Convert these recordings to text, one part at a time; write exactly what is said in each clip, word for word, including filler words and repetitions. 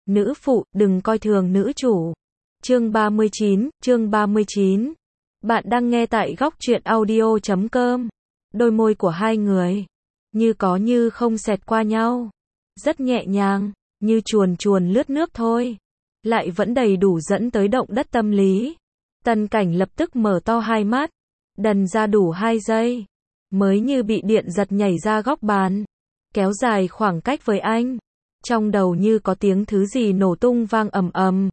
Nữ phụ, đừng coi thường nữ chủ. Chương ba mươi chín, chương ba mươi chín. Bạn đang nghe tại góc truyện audio chấm com. Đôi môi của hai người như có như không xẹt qua nhau, rất nhẹ nhàng, như chuồn chuồn lướt nước thôi, lại vẫn đầy đủ dẫn tới động đất tâm lý. Tần Cảnh lập tức mở to hai mắt, đần ra đủ hai giây, mới như bị điện giật nhảy ra góc bàn, kéo dài khoảng cách với anh. Trong đầu như có tiếng thứ gì nổ tung vang ầm ầm.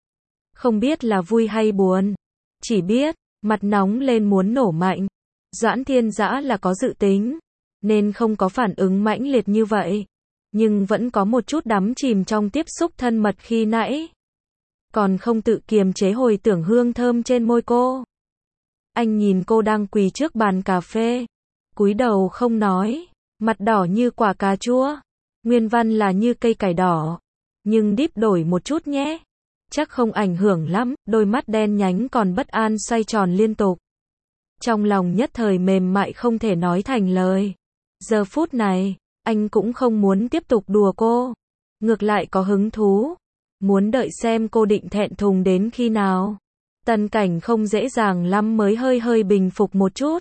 Không biết là vui hay buồn, chỉ biết mặt nóng lên muốn nổ mạnh. Doãn Thiên Dã là có dự tính, nên không có phản ứng mãnh liệt như vậy, nhưng vẫn có một chút đắm chìm trong tiếp xúc thân mật khi nãy. Còn không tự kiềm chế hồi tưởng hương thơm trên môi cô. Anh nhìn cô đang quỳ trước bàn cà phê, cúi đầu không nói, mặt đỏ như quả cà chua. Nguyên văn là như cây cải đỏ, nhưng deep đổi một chút nhé. Chắc không ảnh hưởng lắm. Đôi mắt đen nhánh còn bất an xoay tròn liên tục. Trong lòng nhất thời mềm mại không thể nói thành lời. Giờ phút này, anh cũng không muốn tiếp tục đùa cô. Ngược lại có hứng thú, muốn đợi xem cô định thẹn thùng đến khi nào. Tần Cảnh không dễ dàng lắm mới hơi hơi bình phục một chút.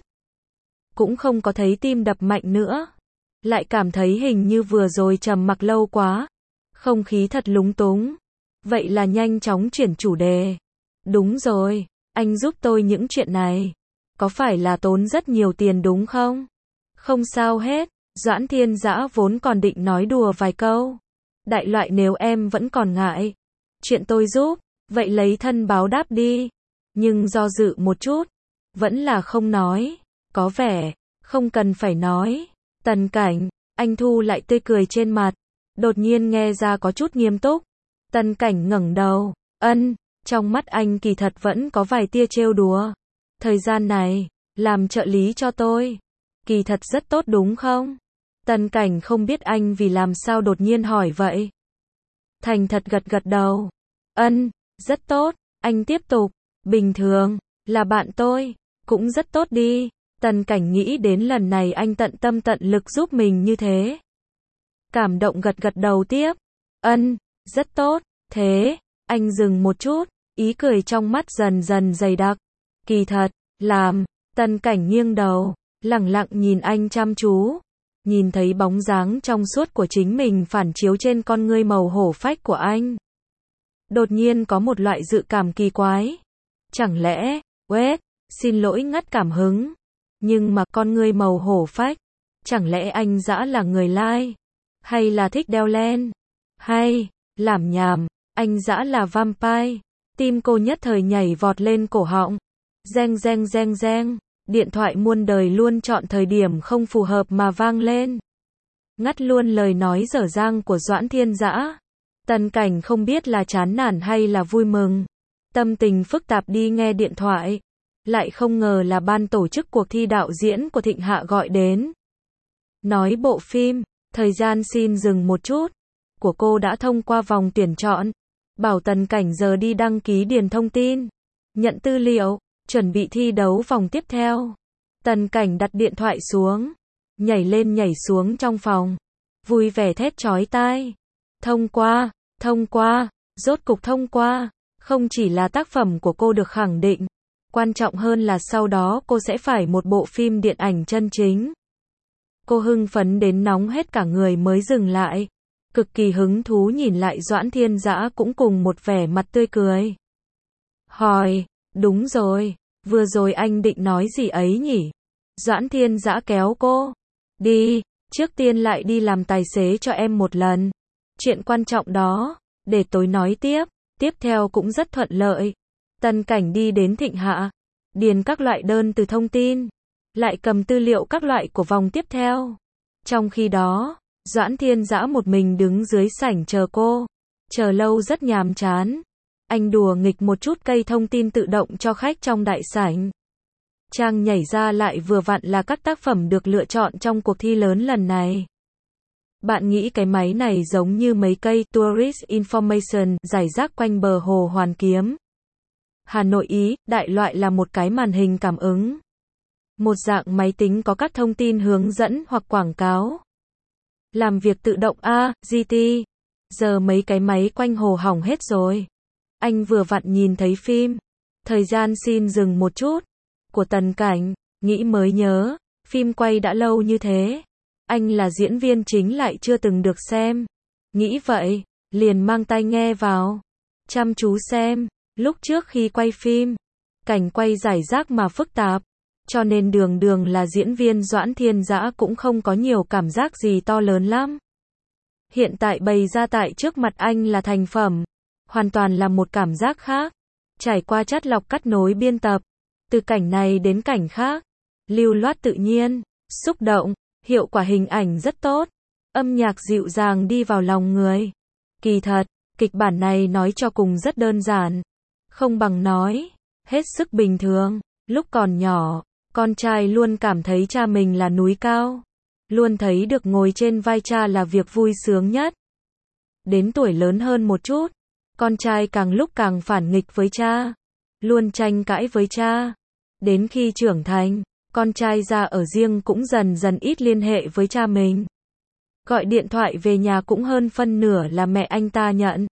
Cũng không có thấy tim đập mạnh nữa. Lại cảm thấy hình như vừa rồi trầm mặc lâu quá. Không khí thật lúng túng. Vậy là nhanh chóng chuyển chủ đề. Đúng rồi, anh giúp tôi những chuyện này. Có phải là tốn rất nhiều tiền đúng không? Không sao hết. Doãn Thiên Dã vốn còn định nói đùa vài câu. Đại loại nếu em vẫn còn ngại chuyện tôi giúp, vậy lấy thân báo đáp đi. Nhưng do dự một chút, vẫn là không nói. Có vẻ, không cần phải nói. Tần Cảnh, anh thu lại tươi cười trên mặt, đột nhiên nghe ra có chút nghiêm túc. Tần Cảnh ngẩng đầu, ân, trong mắt anh kỳ thật vẫn có vài tia trêu đùa. Thời gian này, làm trợ lý cho tôi, kỳ thật rất tốt đúng không? Tần Cảnh không biết anh vì làm sao đột nhiên hỏi vậy. Thành thật gật gật đầu, ân, rất tốt, anh tiếp tục, bình thường, là bạn tôi, cũng rất tốt đi. Tần Cảnh nghĩ đến lần này anh tận tâm tận lực giúp mình như thế. Cảm động gật gật đầu tiếp. Ân, rất tốt. Thế, anh dừng một chút, ý cười trong mắt dần dần dày đặc. Kỳ thật, làm. Tần Cảnh nghiêng đầu, lẳng lặng nhìn anh chăm chú. Nhìn thấy bóng dáng trong suốt của chính mình phản chiếu trên con ngươi màu hổ phách của anh. Đột nhiên có một loại dự cảm kỳ quái. Chẳng lẽ, uết, xin lỗi ngắt cảm hứng. Nhưng mà con ngươi màu hổ phách, chẳng lẽ anh Dã là người lai, hay là thích đeo len, hay làm nhảm, anh Dã là vampire. Tim cô nhất thời nhảy vọt lên cổ họng. Reng reng reng reng, điện thoại muôn đời luôn chọn thời điểm không phù hợp mà vang lên. Ngắt luôn lời nói dở dang của Doãn Thiên Dã. Tần Cảnh không biết là chán nản hay là vui mừng, tâm tình phức tạp đi nghe điện thoại. Lại không ngờ là ban tổ chức cuộc thi đạo diễn của Thịnh Hạ gọi đến. Nói bộ phim, thời gian xin dừng một chút, của cô đã thông qua vòng tuyển chọn. Bảo Tần Cảnh giờ đi đăng ký điền thông tin, nhận tư liệu, chuẩn bị thi đấu vòng tiếp theo. Tần Cảnh đặt điện thoại xuống, nhảy lên nhảy xuống trong phòng, vui vẻ thét chói tai. Thông qua, thông qua, rốt cục thông qua. Không chỉ là tác phẩm của cô được khẳng định, quan trọng hơn là sau đó cô sẽ phải một bộ phim điện ảnh chân chính. Cô hưng phấn đến nóng hết cả người mới dừng lại. Cực kỳ hứng thú nhìn lại Doãn Thiên Dã cũng cùng một vẻ mặt tươi cười. Hỏi, đúng rồi, vừa rồi anh định nói gì ấy nhỉ? Doãn Thiên Dã kéo cô. Đi, trước tiên lại đi làm tài xế cho em một lần. Chuyện quan trọng đó, để tối nói tiếp. Tiếp theo cũng rất thuận lợi. Tần Cảnh đi đến Thịnh Hạ, điền các loại đơn từ thông tin, lại cầm tư liệu các loại của vòng tiếp theo. Trong khi đó, Doãn Thiên Dã một mình đứng dưới sảnh chờ cô. Chờ lâu rất nhàm chán. Anh đùa nghịch một chút cây thông tin tự động cho khách trong đại sảnh. Trang nhảy ra lại vừa vặn là các tác phẩm được lựa chọn trong cuộc thi lớn lần này. Bạn nghĩ cái máy này giống như mấy cây Tourist Information rải rác quanh bờ hồ Hoàn Kiếm, Hà Nội Ý, đại loại là một cái màn hình cảm ứng. Một dạng máy tính có các thông tin hướng dẫn hoặc quảng cáo. Làm việc tự động A, giê tê. Giờ mấy cái máy quanh hồ hỏng hết rồi. Anh vừa vặn nhìn thấy phim. Thời gian xin dừng một chút. Của Tần Cảnh, nghĩ mới nhớ. Phim quay đã lâu như thế. Anh là diễn viên chính lại chưa từng được xem. Nghĩ vậy, liền mang tai nghe vào. Chăm chú xem. Lúc trước khi quay phim, cảnh quay rải rác mà phức tạp. Cho nên đường đường là diễn viên Doãn Thiên Dã cũng không có nhiều cảm giác gì to lớn lắm. Hiện tại bày ra tại trước mặt anh là thành phẩm. Hoàn toàn là một cảm giác khác. Trải qua chắt lọc cắt nối biên tập. Từ cảnh này đến cảnh khác. Lưu loát tự nhiên, xúc động, hiệu quả hình ảnh rất tốt. Âm nhạc dịu dàng đi vào lòng người. Kỳ thật, kịch bản này nói cho cùng rất đơn giản. Không bằng nói, hết sức bình thường. Lúc còn nhỏ, con trai luôn cảm thấy cha mình là núi cao. Luôn thấy được ngồi trên vai cha là việc vui sướng nhất. Đến tuổi lớn hơn một chút, con trai càng lúc càng phản nghịch với cha. Luôn tranh cãi với cha. Đến khi trưởng thành, con trai ra ở riêng cũng dần dần ít liên hệ với cha mình. Gọi điện thoại về nhà cũng hơn phân nửa là mẹ anh ta nhận.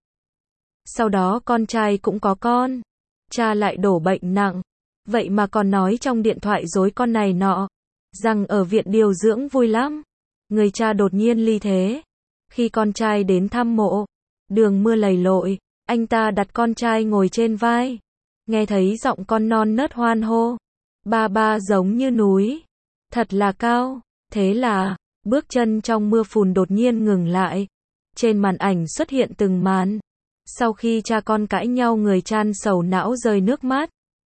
Sau đó con trai cũng có con. Cha lại đổ bệnh nặng. Vậy mà còn nói trong điện thoại dối con này nọ. Rằng ở viện điều dưỡng vui lắm. Người cha đột nhiên ly thế. Khi con trai đến thăm mộ, đường mưa lầy lội, anh ta đặt con trai ngồi trên vai. Nghe thấy giọng con non nớt hoan hô. Ba ba giống như núi. Thật là cao. Thế là, bước chân trong mưa phùn đột nhiên ngừng lại. Trên màn ảnh xuất hiện từng màn. Sau khi cha con cãi nhau người chan sầu não rơi nước mắt.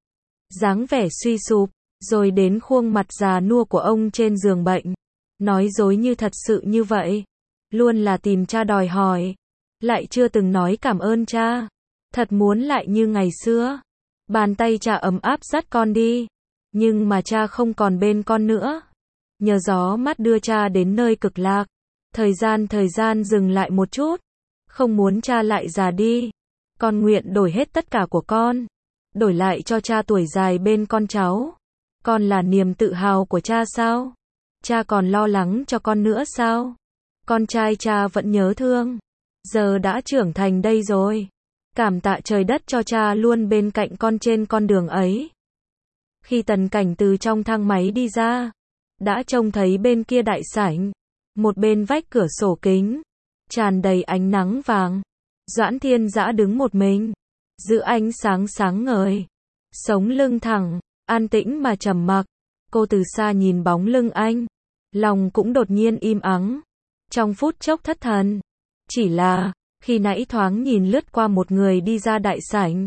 Dáng vẻ suy sụp, rồi đến khuôn mặt già nua của ông trên giường bệnh. Nói dối như thật sự như vậy. Luôn là tìm cha đòi hỏi. Lại chưa từng nói cảm ơn cha. Thật muốn lại như ngày xưa. Bàn tay cha ấm áp dắt con đi. Nhưng mà cha không còn bên con nữa. Nhờ gió mát đưa cha đến nơi cực lạc. Thời gian thời gian dừng lại một chút. Không muốn cha lại già đi. Con nguyện đổi hết tất cả của con. Đổi lại cho cha tuổi dài bên con cháu. Con là niềm tự hào của cha sao? Cha còn lo lắng cho con nữa sao? Con trai cha vẫn nhớ thương. Giờ đã trưởng thành đây rồi. Cảm tạ trời đất cho cha luôn bên cạnh con trên con đường ấy. Khi Tần Cảnh từ trong thang máy đi ra, đã trông thấy bên kia đại sảnh, một bên vách cửa sổ kính, tràn đầy ánh nắng vàng. Doãn Thiên Dã đứng một mình, giữa ánh sáng sáng ngời, sống lưng thẳng, an tĩnh mà trầm mặc. Cô từ xa nhìn bóng lưng anh, lòng cũng đột nhiên im ắng. Trong phút chốc thất thần, chỉ là, khi nãy thoáng nhìn lướt qua một người đi ra đại sảnh.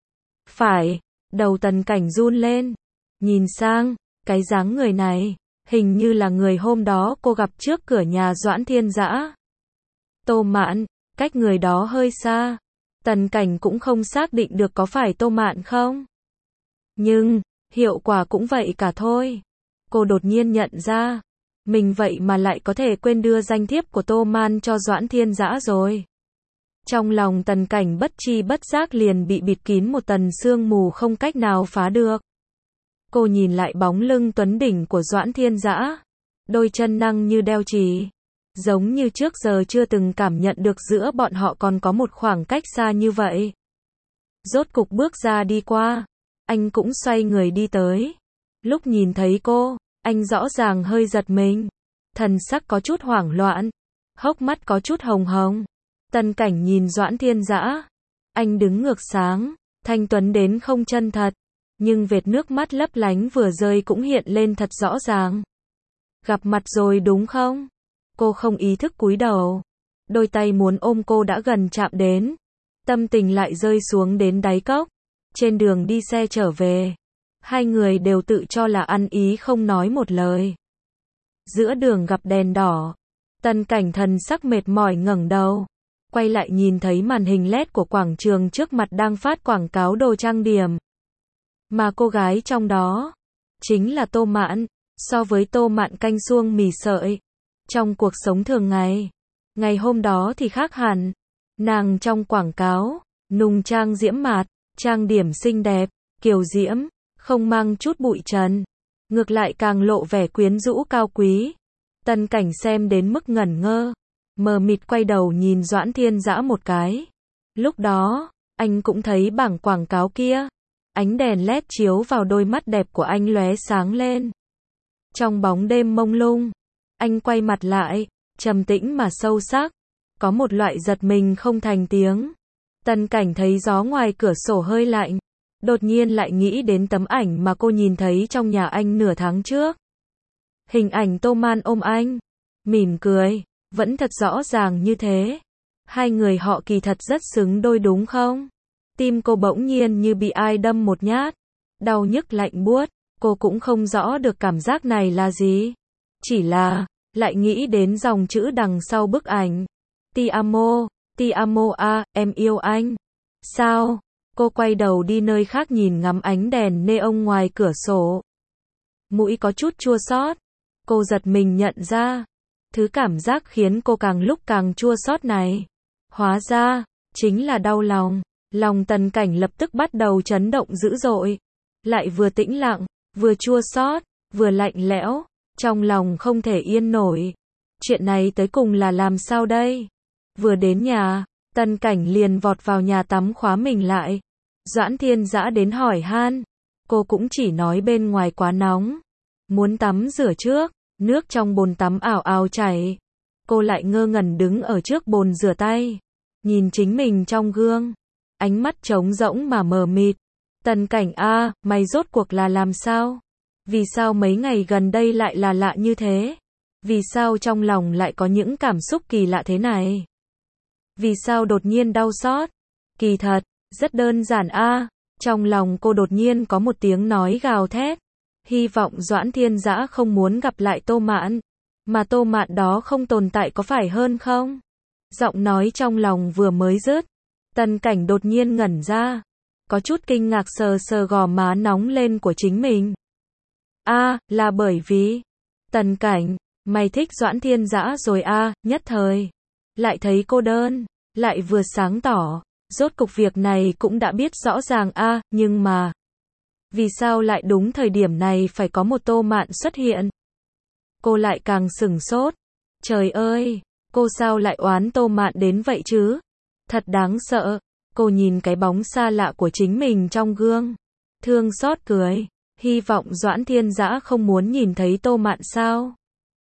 Phải, đầu Tần Cảnh run lên, nhìn sang, cái dáng người này, hình như là người hôm đó cô gặp trước cửa nhà Doãn Thiên Dã. Tô Mạn, cách người đó hơi xa. Tần Cảnh cũng không xác định được có phải Tô Mạn không. Nhưng, hiệu quả cũng vậy cả thôi. Cô đột nhiên nhận ra, mình vậy mà lại có thể quên đưa danh thiếp của Tô Man cho Doãn Thiên Dã rồi. Trong lòng Tần Cảnh bất chi bất giác liền bị bịt kín một tầng sương mù không cách nào phá được. Cô nhìn lại bóng lưng tuấn đỉnh của Doãn Thiên Dã, đôi chân năng như đeo chì, giống như trước giờ chưa từng cảm nhận được giữa bọn họ còn có một khoảng cách xa như vậy. Rốt cục bước ra đi qua, anh cũng xoay người đi tới. Lúc nhìn thấy cô, anh rõ ràng hơi giật mình, thần sắc có chút hoảng loạn, hốc mắt có chút hồng hồng. Tần Cảnh nhìn Doãn Thiên Dã, anh đứng ngược sáng, thanh tuấn đến không chân thật, nhưng vệt nước mắt lấp lánh vừa rơi cũng hiện lên thật rõ ràng. Gặp mặt rồi đúng không? Cô không ý thức cúi đầu, đôi tay muốn ôm cô đã gần chạm đến, tâm tình lại rơi xuống đến đáy cốc. Trên đường đi xe trở về, hai người đều tự cho là ăn ý không nói một lời. Giữa đường gặp đèn đỏ, Tần Cảnh thần sắc mệt mỏi ngẩng đầu, quay lại nhìn thấy màn hình led của quảng trường trước mặt đang phát quảng cáo đồ trang điểm. Mà cô gái trong đó, chính là Tô Mạn. So với Tô Mạn canh suông mì sợi, trong cuộc sống thường ngày, ngày hôm đó thì khác hẳn. Nàng trong quảng cáo, nùng trang diễm mạt, trang điểm xinh đẹp, kiều diễm, không mang chút bụi trần. Ngược lại càng lộ vẻ quyến rũ cao quý. Tần Cảnh xem đến mức ngẩn ngơ. mờ mịt quay đầu nhìn Doãn Thiên Dã một cái. Lúc đó, anh cũng thấy bảng quảng cáo kia. Ánh đèn led chiếu vào đôi mắt đẹp của anh lóe sáng lên. Trong bóng đêm mông lung, anh quay mặt lại, trầm tĩnh mà sâu sắc. Có một loại giật mình không thành tiếng. Tần Cảnh thấy gió ngoài cửa sổ hơi lạnh. Đột nhiên lại nghĩ đến tấm ảnh mà cô nhìn thấy trong nhà anh nửa tháng trước. Hình ảnh Tô Man ôm anh. Mỉm cười. Vẫn thật rõ ràng như thế. Hai người họ kỳ thật rất xứng đôi đúng không? Tim cô bỗng nhiên như bị ai đâm một nhát. Đau nhức lạnh buốt. Cô cũng không rõ được cảm giác này là gì. Chỉ là, lại nghĩ đến dòng chữ đằng sau bức ảnh. Ti amo, ti amo a, em yêu anh. Sao? Cô quay đầu đi nơi khác nhìn ngắm ánh đèn neon ngoài cửa sổ. Mũi có chút chua xót. Cô giật mình nhận ra. Thứ cảm giác khiến cô càng lúc càng chua xót này. Hóa ra, chính là đau lòng. Lòng Tần Cảnh lập tức bắt đầu chấn động dữ dội. Lại vừa tĩnh lặng, vừa chua xót, vừa lạnh lẽo. Trong lòng không thể yên nổi. Chuyện này tới cùng là làm sao đây? Vừa đến nhà, Tần Cảnh liền vọt vào nhà tắm khóa mình lại. Doãn Thiên Dã đến hỏi han. Cô cũng chỉ nói bên ngoài quá nóng. Muốn tắm rửa trước, nước trong bồn tắm ảo ảo chảy. Cô lại ngơ ngẩn đứng ở trước bồn rửa tay. Nhìn chính mình trong gương. Ánh mắt trống rỗng mà mờ mịt. Tần Cảnh a, mày rốt cuộc là làm sao? Vì sao mấy ngày gần đây lại là lạ như thế? Vì sao trong lòng lại có những cảm xúc kỳ lạ thế này? Vì sao đột nhiên đau xót? Kỳ thật, rất đơn giản a. Trong lòng cô đột nhiên có một tiếng nói gào thét. Hy vọng Doãn Thiên Dã không muốn gặp lại Tô Mạn. Mà Tô Mạn đó không tồn tại có phải hơn không? Giọng nói trong lòng vừa mới dứt. Tần Cảnh đột nhiên ngẩn ra. Có chút kinh ngạc sờ sờ gò má nóng lên của chính mình. A, à, là bởi vì. Tần Cảnh, mày thích Doãn Thiên Dã rồi a, à, nhất thời. Lại thấy cô đơn, lại vừa sáng tỏ. Rốt cục việc này cũng đã biết rõ ràng a, à, nhưng mà. Vì sao lại đúng thời điểm này phải có một Tô Mạn xuất hiện? Cô lại càng sửng sốt. Trời ơi, cô sao lại oán Tô Mạn đến vậy chứ? Thật đáng sợ. Cô nhìn cái bóng xa lạ của chính mình trong gương. Thương xót cười. Hy vọng Doãn Thiên Dã không muốn nhìn thấy Tô Mạn sao?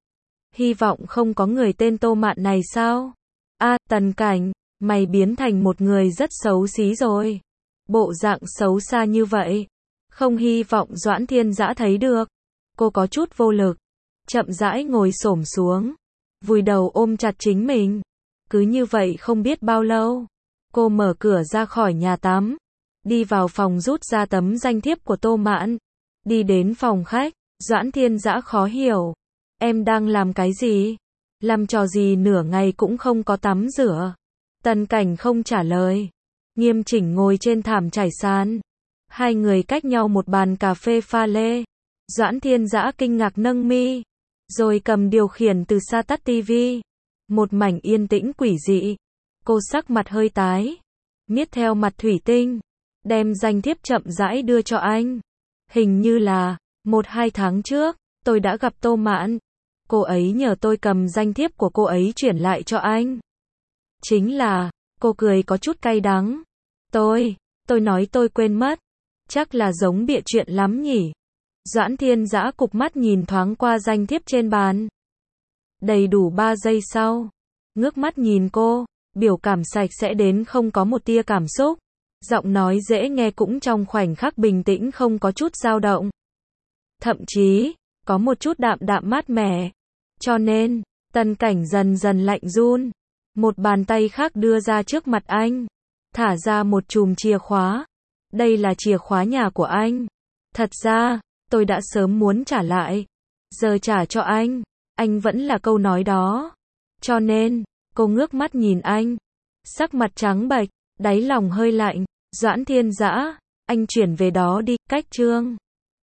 Hy vọng không có người tên Tô Mạn này sao? A, à, Tần Cảnh, mày biến thành một người rất xấu xí rồi. Bộ dạng xấu xa như vậy. Không hy vọng Doãn Thiên Dã thấy được. Cô có chút vô lực. Chậm rãi ngồi xổm xuống. Vùi đầu ôm chặt chính mình. Cứ như vậy không biết bao lâu. Cô mở cửa ra khỏi nhà tắm. Đi vào phòng rút ra tấm danh thiếp của Tô Mạn. Đi đến phòng khách. Doãn Thiên Dã khó hiểu. Em đang làm cái gì? Làm trò gì nửa ngày cũng không có tắm rửa? Tần Cảnh không trả lời. Nghiêm chỉnh ngồi trên thảm trải sàn. Hai người cách nhau một bàn cà phê pha lê. Doãn Thiên Dã kinh ngạc nâng mi. Rồi cầm điều khiển từ xa tắt tivi. Một mảnh yên tĩnh quỷ dị. Cô sắc mặt hơi tái. Miết theo mặt thủy tinh. Đem danh thiếp chậm rãi đưa cho anh. Hình như là, một hai tháng trước, tôi đã gặp Tô Mạn. Cô ấy nhờ tôi cầm danh thiếp của cô ấy chuyển lại cho anh. Chính là, cô cười có chút cay đắng. Tôi, tôi nói tôi quên mất. Chắc là giống bịa chuyện lắm nhỉ. Doãn Thiên Dã cụp mắt nhìn thoáng qua danh thiếp trên bàn. Đầy đủ ba giây sau. Ngước mắt nhìn cô, biểu cảm sạch sẽ đến không có một tia cảm xúc. Giọng nói dễ nghe cũng trong khoảnh khắc bình tĩnh không có chút dao động. Thậm chí, có một chút đạm đạm mát mẻ. Cho nên, Tần Cảnh dần dần lạnh run. Một bàn tay khác đưa ra trước mặt anh. Thả ra một chùm chìa khóa. Đây là chìa khóa nhà của anh. Thật ra, tôi đã sớm muốn trả lại. Giờ trả cho anh. Anh vẫn là câu nói đó. Cho nên, cô ngước mắt nhìn anh. Sắc mặt trắng bệch, đáy lòng hơi lạnh. Doãn Thiên Dã, anh chuyển về đó đi, cách chương.